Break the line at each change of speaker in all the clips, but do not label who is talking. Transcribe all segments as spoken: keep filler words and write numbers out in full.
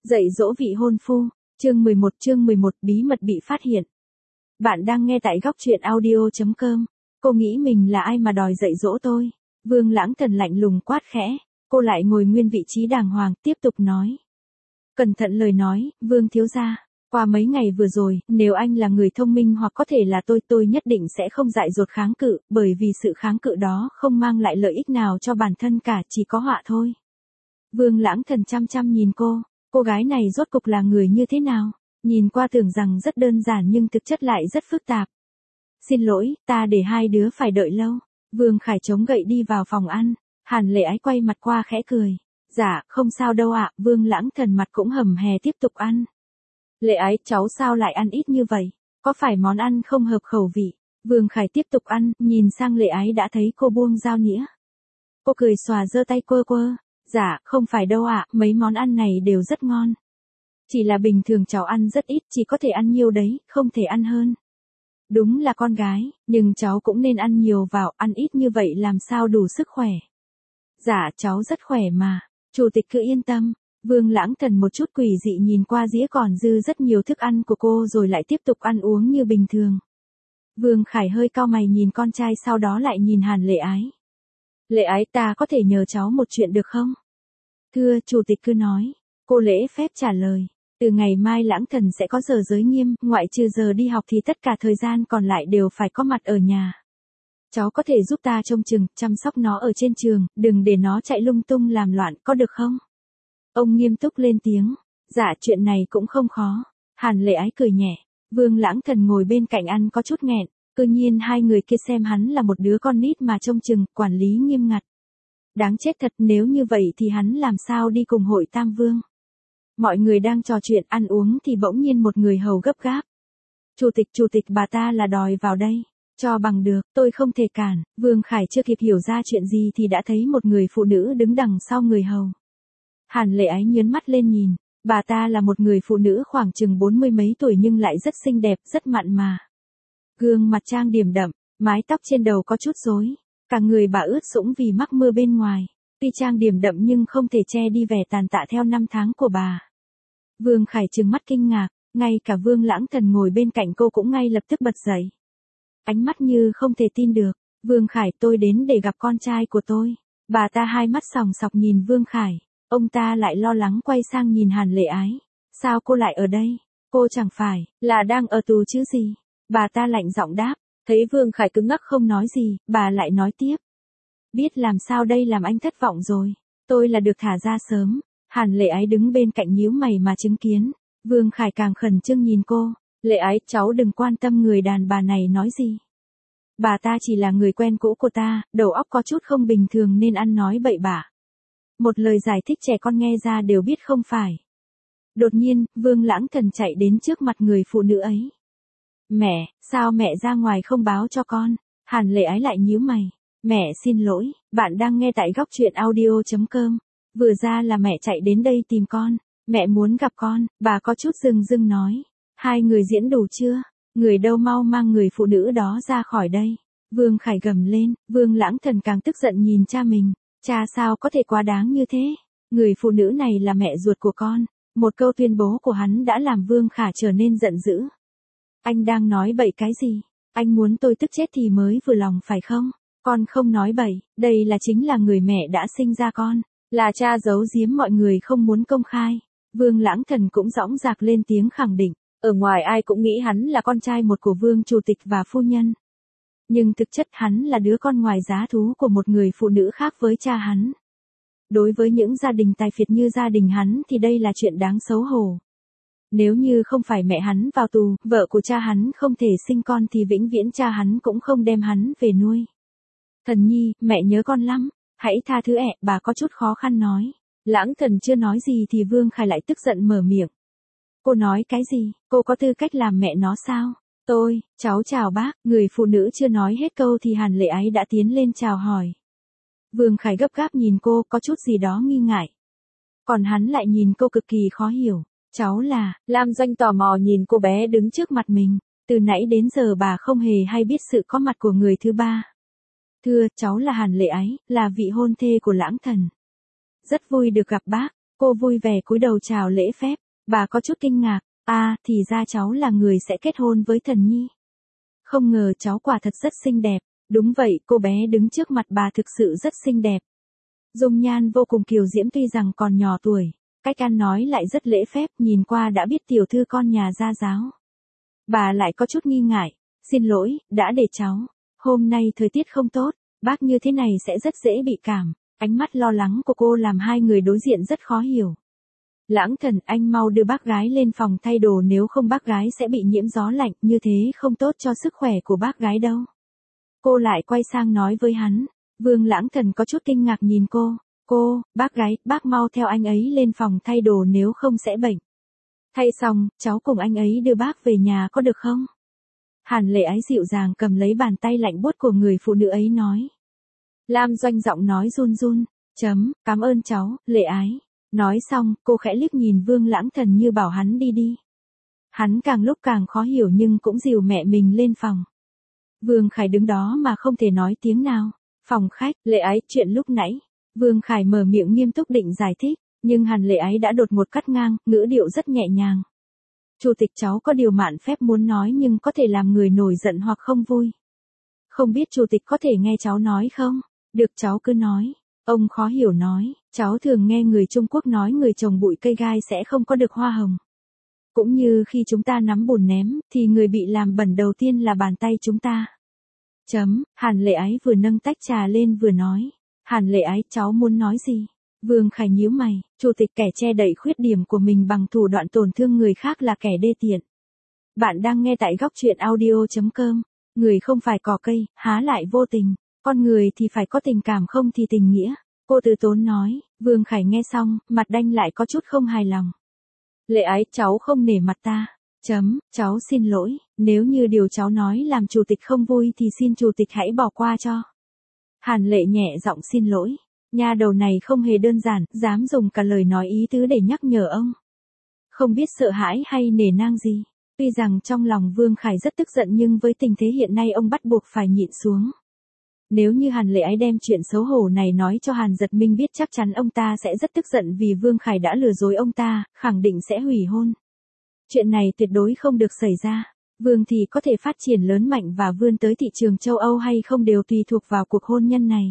Dạy dỗ vị hôn phu, chương mười một chương mười một bí mật bị phát hiện. Bạn đang nghe tại góc truyện audio.com. Cô nghĩ mình là ai mà đòi dạy dỗ tôi? Vương Lãng Thần lạnh lùng quát khẽ, cô lại ngồi nguyên vị trí đàng hoàng, tiếp tục nói. Cẩn thận lời nói, Vương thiếu gia. Qua mấy ngày vừa rồi, nếu anh là người thông minh hoặc có thể là tôi, tôi nhất định sẽ không dại dột kháng cự, bởi vì sự kháng cự đó không mang lại lợi ích nào cho bản thân cả, chỉ có họa thôi. Vương Lãng Thần chăm chăm nhìn cô, cô gái này rốt cục là người như thế nào? Nhìn qua tưởng rằng rất đơn giản nhưng thực chất lại rất phức tạp. Xin lỗi, ta để hai đứa phải đợi lâu. Vương Khải chống gậy đi vào phòng ăn, Hàn Lệ Ái quay mặt qua khẽ cười. Dạ, không sao đâu ạ, Vương Lãng Thần mặt cũng hầm hè tiếp tục ăn. Lệ Ái, cháu sao lại ăn ít như vậy? Có phải món ăn không hợp khẩu vị? Vương Khải tiếp tục ăn, nhìn sang Lệ Ái đã thấy cô buông dao nĩa. Cô cười xòa giơ tay quơ quơ. Dạ, không phải đâu ạ, mấy món ăn này đều rất ngon. Chỉ là bình thường cháu ăn rất ít, chỉ có thể ăn nhiều đấy, không thể ăn hơn. Đúng là con gái, nhưng cháu cũng nên ăn nhiều vào, ăn ít như vậy làm sao đủ sức khỏe. Dạ, cháu rất khỏe mà, chủ tịch cứ yên tâm. Vương Lãng Thần một chút quỷ dị nhìn qua dĩa còn dư rất nhiều thức ăn của cô rồi lại tiếp tục ăn uống như bình thường. Vương Khải hơi cau mày nhìn con trai sau đó lại nhìn Hàn Lệ Ái. Lệ Ái, ta có thể nhờ cháu một chuyện được không? Thưa, chủ tịch cứ nói. Cô lễ phép trả lời. Từ ngày mai Lãng Thần sẽ có giờ giới nghiêm, ngoại trừ giờ đi học thì tất cả thời gian còn lại đều phải có mặt ở nhà. Cháu có thể giúp ta trông chừng, chăm sóc nó ở trên trường, đừng để nó chạy lung tung làm loạn, có được không? Ông nghiêm túc lên tiếng. Dạ, chuyện này cũng không khó. Hàn Lệ Ái cười nhẹ. Vương Lãng Thần ngồi bên cạnh ăn có chút nghẹn. Tự nhiên hai người kia xem hắn là một đứa con nít mà trông chừng, quản lý nghiêm ngặt. Đáng chết thật, nếu như vậy thì hắn làm sao đi cùng hội Tam Vương. Mọi người đang trò chuyện ăn uống thì bỗng nhiên một người hầu gấp gáp. Chủ tịch, chủ tịch bà ta là đòi vào đây. Cho bằng được, tôi không thể cản. Vương Khải chưa kịp hiểu ra chuyện gì thì đã thấy một người phụ nữ đứng đằng sau người hầu. Hàn Lệ Ái nhớn mắt lên nhìn. Bà ta là một người phụ nữ khoảng chừng bốn mươi mấy tuổi nhưng lại rất xinh đẹp, rất mặn mà. Gương mặt trang điểm đậm, mái tóc trên đầu có chút rối, cả người bà ướt sũng vì mắc mưa bên ngoài. Tuy trang điểm đậm nhưng không thể che đi vẻ tàn tạ theo năm tháng của bà. Vương Khải trừng mắt kinh ngạc, ngay cả Vương Lãng Thần ngồi bên cạnh cô cũng ngay lập tức bật dậy. Ánh mắt như không thể tin được. Vương Khải, tôi đến để gặp con trai của tôi. Bà ta hai mắt sòng sọc nhìn Vương Khải. Ông ta lại lo lắng quay sang nhìn Hàn Lệ Ái. Sao cô lại ở đây? Cô chẳng phải là đang ở tù chứ gì? Bà ta lạnh giọng đáp. Thấy Vương Khải cứng ngắc không nói gì, bà lại nói tiếp. Biết làm sao đây, làm anh thất vọng rồi. Tôi là được thả ra sớm. Hàn Lệ Ái đứng bên cạnh nhíu mày mà chứng kiến. Vương Khải càng khẩn trương nhìn cô. Lệ Ái, cháu đừng quan tâm người đàn bà này nói gì. Bà ta chỉ là người quen cũ của ta, đầu óc có chút không bình thường nên ăn nói bậy bạ. Một lời giải thích trẻ con nghe ra đều biết không phải. Đột nhiên, Vương Lãng Thần chạy đến trước mặt người phụ nữ ấy. Mẹ, sao mẹ ra ngoài không báo cho con? Hàn Lệ Ái lại nhíu mày. Mẹ xin lỗi, bạn đang nghe tại góc truyện audio.com. Vừa ra là mẹ chạy đến đây tìm con. Mẹ muốn gặp con, bà có chút dưng dưng nói. Hai người diễn đủ chưa? Người đâu mau mang người phụ nữ đó ra khỏi đây. Vương Khải gầm lên, Vương Lãng Thần càng tức giận nhìn cha mình. Cha sao có thể quá đáng như thế? Người phụ nữ này là mẹ ruột của con. Một câu tuyên bố của hắn đã làm Vương Khải trở nên giận dữ. Anh đang nói bậy cái gì? Anh muốn tôi tức chết thì mới vừa lòng phải không? Con không nói bậy, đây là chính là người mẹ đã sinh ra con. Là cha giấu giếm mọi người không muốn công khai. Vương Lãng Thần cũng dõng dạc lên tiếng khẳng định. Ở ngoài ai cũng nghĩ hắn là con trai một của Vương Chủ tịch và phu nhân. Nhưng thực chất hắn là đứa con ngoài giá thú của một người phụ nữ khác với cha hắn. Đối với những gia đình tài phiệt như gia đình hắn thì đây là chuyện đáng xấu hổ. Nếu như không phải mẹ hắn vào tù, vợ của cha hắn không thể sinh con thì vĩnh viễn cha hắn cũng không đem hắn về nuôi. Thần nhi, mẹ nhớ con lắm, hãy tha thứ ẹ, bà có chút khó khăn nói. Lãng Thần chưa nói gì thì Vương Khải lại tức giận mở miệng. Cô nói cái gì, cô có tư cách làm mẹ nó sao? Tôi, cháu chào bác, người phụ nữ chưa nói hết câu thì Hàn Lệ Ái đã tiến lên chào hỏi. Vương Khải gấp gáp nhìn cô, có chút gì đó nghi ngại. Còn hắn lại nhìn cô cực kỳ khó hiểu. Cháu là, Lam Doanh tò mò nhìn cô bé đứng trước mặt mình. Từ nãy đến giờ bà không hề hay biết sự có mặt của người thứ ba. Thưa, cháu là Hàn Lệ Ái, là vị hôn thê của Lãng Thần. Rất vui được gặp bác. Cô vui vẻ cúi đầu chào lễ phép, bà có chút kinh ngạc, à, thì ra cháu là người sẽ kết hôn với Thần Nhi. Không ngờ cháu quả thật rất xinh đẹp, đúng vậy, cô bé đứng trước mặt bà thực sự rất xinh đẹp. Dung nhan vô cùng kiều diễm tuy rằng còn nhỏ tuổi, cách ăn nói lại rất lễ phép, nhìn qua đã biết tiểu thư con nhà gia giáo. Bà lại có chút nghi ngại, xin lỗi, đã để cháu, hôm nay thời tiết không tốt, bác như thế này sẽ rất dễ bị cảm, ánh mắt lo lắng của cô làm hai người đối diện rất khó hiểu. Lãng Thần, anh mau đưa bác gái lên phòng thay đồ nếu không bác gái sẽ bị nhiễm gió lạnh, như thế không tốt cho sức khỏe của bác gái đâu. Cô lại quay sang nói với hắn, Vương Lãng Thần có chút kinh ngạc nhìn cô, cô, bác gái, bác mau theo anh ấy lên phòng thay đồ nếu không sẽ bệnh. Thay xong, cháu cùng anh ấy đưa bác về nhà có được không? Hàn Lệ Ái dịu dàng cầm lấy bàn tay lạnh buốt của người phụ nữ ấy nói. Lam Doanh giọng nói run run, chấm, cảm ơn cháu, Lệ Ái. Nói xong, cô khẽ liếc nhìn Vương Lãng Thần như bảo hắn đi đi. Hắn càng lúc càng khó hiểu nhưng cũng dìu mẹ mình lên phòng. Vương Khải đứng đó mà không thể nói tiếng nào. Phòng khách, Lệ Ái, chuyện lúc nãy. Vương Khải mở miệng nghiêm túc định giải thích, nhưng Hàn Lệ Ái đã đột ngột cắt ngang, ngữ điệu rất nhẹ nhàng. Chủ tịch, cháu có điều mạn phép muốn nói nhưng có thể làm người nổi giận hoặc không vui. Không biết chủ tịch có thể nghe cháu nói không? Được, cháu cứ nói. Ông khó hiểu nói, cháu thường nghe người Trung Quốc nói người trồng bụi cây gai sẽ không có được hoa hồng. Cũng như khi chúng ta nắm bùn ném, thì người bị làm bẩn đầu tiên là bàn tay chúng ta. Chấm, Hàn Lệ Ái vừa nâng tách trà lên vừa nói. Hàn Lệ Ái, cháu muốn nói gì? Vương Khải nhíu mày, chủ tịch, kẻ che đậy khuyết điểm của mình bằng thủ đoạn tổn thương người khác là kẻ đê tiện. Bạn đang nghe tại góc truyện audio chấm com. Người không phải cỏ cây, há lại vô tình. Con người thì phải có tình cảm không thì tình nghĩa. Cô từ tốn nói, Vương Khải nghe xong, mặt đanh lại có chút không hài lòng. Lệ Ái, cháu không nể mặt ta. Chấm, cháu xin lỗi, nếu như điều cháu nói làm chủ tịch không vui thì xin chủ tịch hãy bỏ qua cho. Hàn Lệ nhẹ giọng xin lỗi. Nha đầu này không hề đơn giản, dám dùng cả lời nói ý tứ để nhắc nhở ông. Không biết sợ hãi hay nể nang gì. Tuy rằng trong lòng Vương Khải rất tức giận nhưng với tình thế hiện nay ông bắt buộc phải nhịn xuống. Nếu như Hàn Lệ Ái đem chuyện xấu hổ này nói cho Hàn Giật Minh biết chắc chắn ông ta sẽ rất tức giận vì Vương Khải đã lừa dối ông ta, khẳng định sẽ hủy hôn. Chuyện này tuyệt đối không được xảy ra. Vương thì có thể phát triển lớn mạnh và vươn tới thị trường châu Âu hay không đều tùy thuộc vào cuộc hôn nhân này.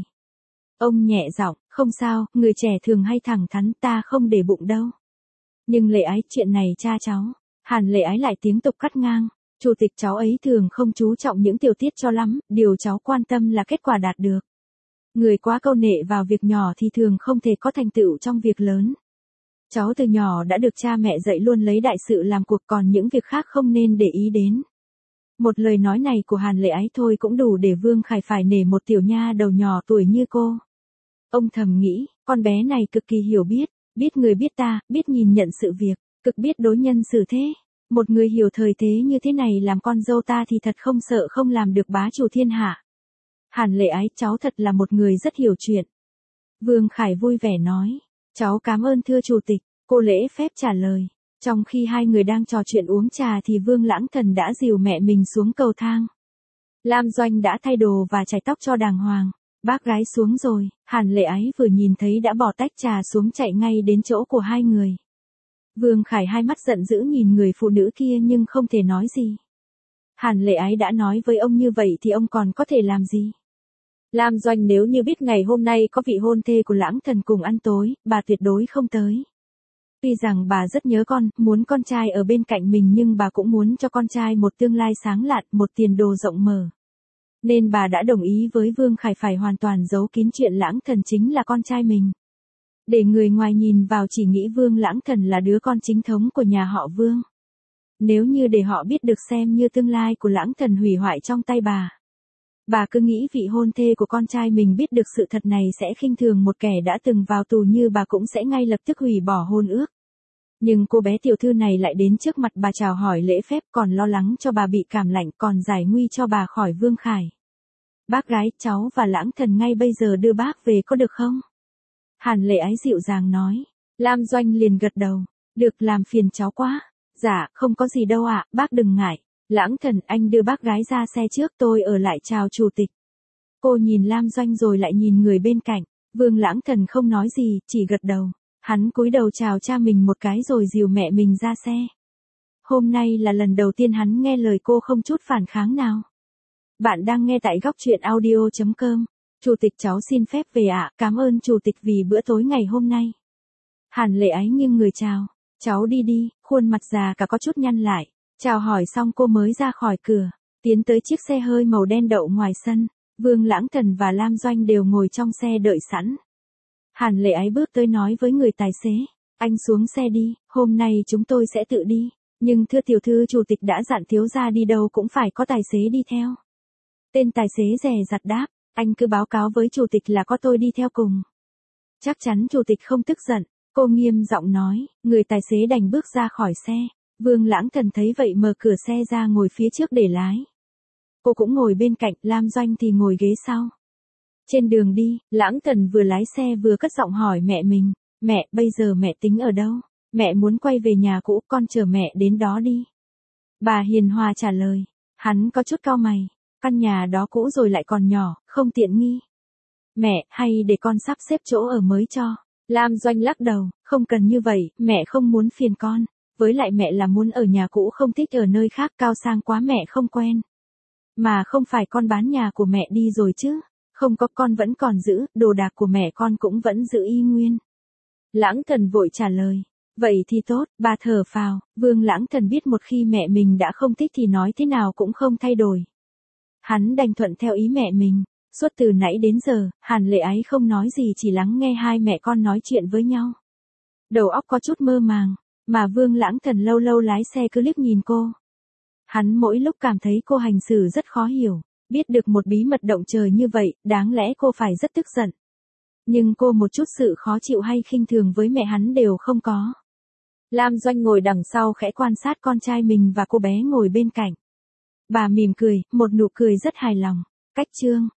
Ông nhẹ giọng, không sao, người trẻ thường hay thẳng thắn, ta không để bụng đâu. Nhưng Lệ Ái, chuyện này cha cháu. Hàn Lệ Ái lại tiếng tục cắt ngang. Chủ tịch, cháu ấy thường không chú trọng những tiểu tiết cho lắm, điều cháu quan tâm là kết quả đạt được. Người quá câu nệ vào việc nhỏ thì thường không thể có thành tựu trong việc lớn. Cháu từ nhỏ đã được cha mẹ dạy luôn lấy đại sự làm cuộc, còn những việc khác không nên để ý đến. Một lời nói này của Hàn Lệ Ái thôi cũng đủ để Vương Khải phải nể một tiểu nha đầu nhỏ tuổi như cô. Ông thầm nghĩ, con bé này cực kỳ hiểu biết, biết người biết ta, biết nhìn nhận sự việc, cực biết đối nhân xử thế. Một người hiểu thời thế như thế này làm con dâu ta thì thật không sợ không làm được bá chủ thiên hạ. Hàn Lệ Ái, cháu thật là một người rất hiểu chuyện. Vương Khải vui vẻ nói, cháu cảm ơn thưa chủ tịch, cô lễ phép trả lời. Trong khi hai người đang trò chuyện uống trà thì Vương Lãng Thần đã dìu mẹ mình xuống cầu thang. Lam Doanh đã thay đồ và chải tóc cho đàng hoàng. Bác gái xuống rồi, Hàn Lệ Ái vừa nhìn thấy đã bỏ tách trà xuống chạy ngay đến chỗ của hai người. Vương Khải hai mắt giận dữ nhìn người phụ nữ kia nhưng không thể nói gì. Hàn Lệ Ái đã nói với ông như vậy thì ông còn có thể làm gì? Lam Doanh nếu như biết ngày hôm nay có vị hôn thê của Lãng Thần cùng ăn tối, bà tuyệt đối không tới. Tuy rằng bà rất nhớ con, muốn con trai ở bên cạnh mình nhưng bà cũng muốn cho con trai một tương lai sáng lạn, một tiền đồ rộng mở. Nên bà đã đồng ý với Vương Khải phải hoàn toàn giấu kín chuyện Lãng Thần chính là con trai mình. Để người ngoài nhìn vào chỉ nghĩ Vương Lãng Thần là đứa con chính thống của nhà họ Vương. Nếu như để họ biết được xem như tương lai của Lãng Thần hủy hoại trong tay bà. Bà cứ nghĩ vị hôn thê của con trai mình biết được sự thật này sẽ khinh thường một kẻ đã từng vào tù như bà cũng sẽ ngay lập tức hủy bỏ hôn ước. Nhưng cô bé tiểu thư này lại đến trước mặt bà chào hỏi lễ phép còn lo lắng cho bà bị cảm lạnh còn giải nguy cho bà khỏi Vương Khải. Bác gái, cháu và Lãng Thần ngay bây giờ đưa bác về có được không? Hàn Lệ Ái dịu dàng nói. Lam Doanh liền gật đầu. Được, làm phiền cháu quá. Dạ, không có gì đâu ạ, bác đừng ngại. Lãng Thần, anh đưa bác gái ra xe trước, tôi ở lại chào chủ tịch. Cô nhìn Lam Doanh rồi lại nhìn người bên cạnh. Vương Lãng Thần không nói gì, chỉ gật đầu. Hắn cúi đầu chào cha mình một cái rồi dìu mẹ mình ra xe. Hôm nay là lần đầu tiên hắn nghe lời cô không chút phản kháng nào. Bạn đang nghe tại góc truyện audio chấm com. Chủ tịch cháu xin phép về ạ, cảm ơn chủ tịch vì bữa tối ngày hôm nay. Hàn Lệ Ái nghiêng người chào. Cháu đi đi, khuôn mặt già cả có chút nhăn lại. Chào hỏi xong cô mới ra khỏi cửa, tiến tới chiếc xe hơi màu đen đậu ngoài sân. Vương Lãng Thần và Lam Doanh đều ngồi trong xe đợi sẵn. Hàn Lệ Ái bước tới nói với người tài xế. Anh xuống xe đi, hôm nay chúng tôi sẽ tự đi. Nhưng thưa tiểu thư chủ tịch đã dặn thiếu gia đi đâu cũng phải có tài xế đi theo. Tên tài xế dè dặt đáp, anh cứ báo cáo với chủ tịch là có tôi đi theo cùng. Chắc chắn chủ tịch không tức giận, cô nghiêm giọng nói, người tài xế đành bước ra khỏi xe. Vương Lãng Thần thấy vậy mở cửa xe ra ngồi phía trước để lái. Cô cũng ngồi bên cạnh, Lam Doanh thì ngồi ghế sau. Trên đường đi, Lãng Thần vừa lái xe vừa cất giọng hỏi mẹ mình, mẹ, bây giờ mẹ tính ở đâu? Mẹ muốn quay về nhà cũ, con chờ mẹ đến đó đi. Bà hiền hòa trả lời, hắn có chút cau mày, căn nhà đó cũ rồi lại còn nhỏ, không tiện nghi. Mẹ, hay để con sắp xếp chỗ ở mới cho. Lam Doanh lắc đầu, không cần như vậy, mẹ không muốn phiền con. Với lại mẹ là muốn ở nhà cũ không thích ở nơi khác cao sang quá mẹ không quen. Mà không phải con bán nhà của mẹ đi rồi chứ. Không có con vẫn còn giữ, đồ đạc của mẹ con cũng vẫn giữ y nguyên. Lãng Thần vội trả lời. Vậy thì tốt, bà thở phào, Vương Lãng Thần biết một khi mẹ mình đã không thích thì nói thế nào cũng không thay đổi. Hắn đành thuận theo ý mẹ mình, suốt từ nãy đến giờ, Hàn Lệ Ái không nói gì chỉ lắng nghe hai mẹ con nói chuyện với nhau. Đầu óc có chút mơ màng, mà Vương Lãng Thần lâu lâu lái xe cứ liếc nhìn cô. Hắn mỗi lúc cảm thấy cô hành xử rất khó hiểu, biết được một bí mật động trời như vậy, đáng lẽ cô phải rất tức giận. Nhưng cô một chút sự khó chịu hay khinh thường với mẹ hắn đều không có. Lam Doanh ngồi đằng sau khẽ quan sát con trai mình và cô bé ngồi bên cạnh. Bà mỉm cười, một nụ cười rất hài lòng. Cách chương,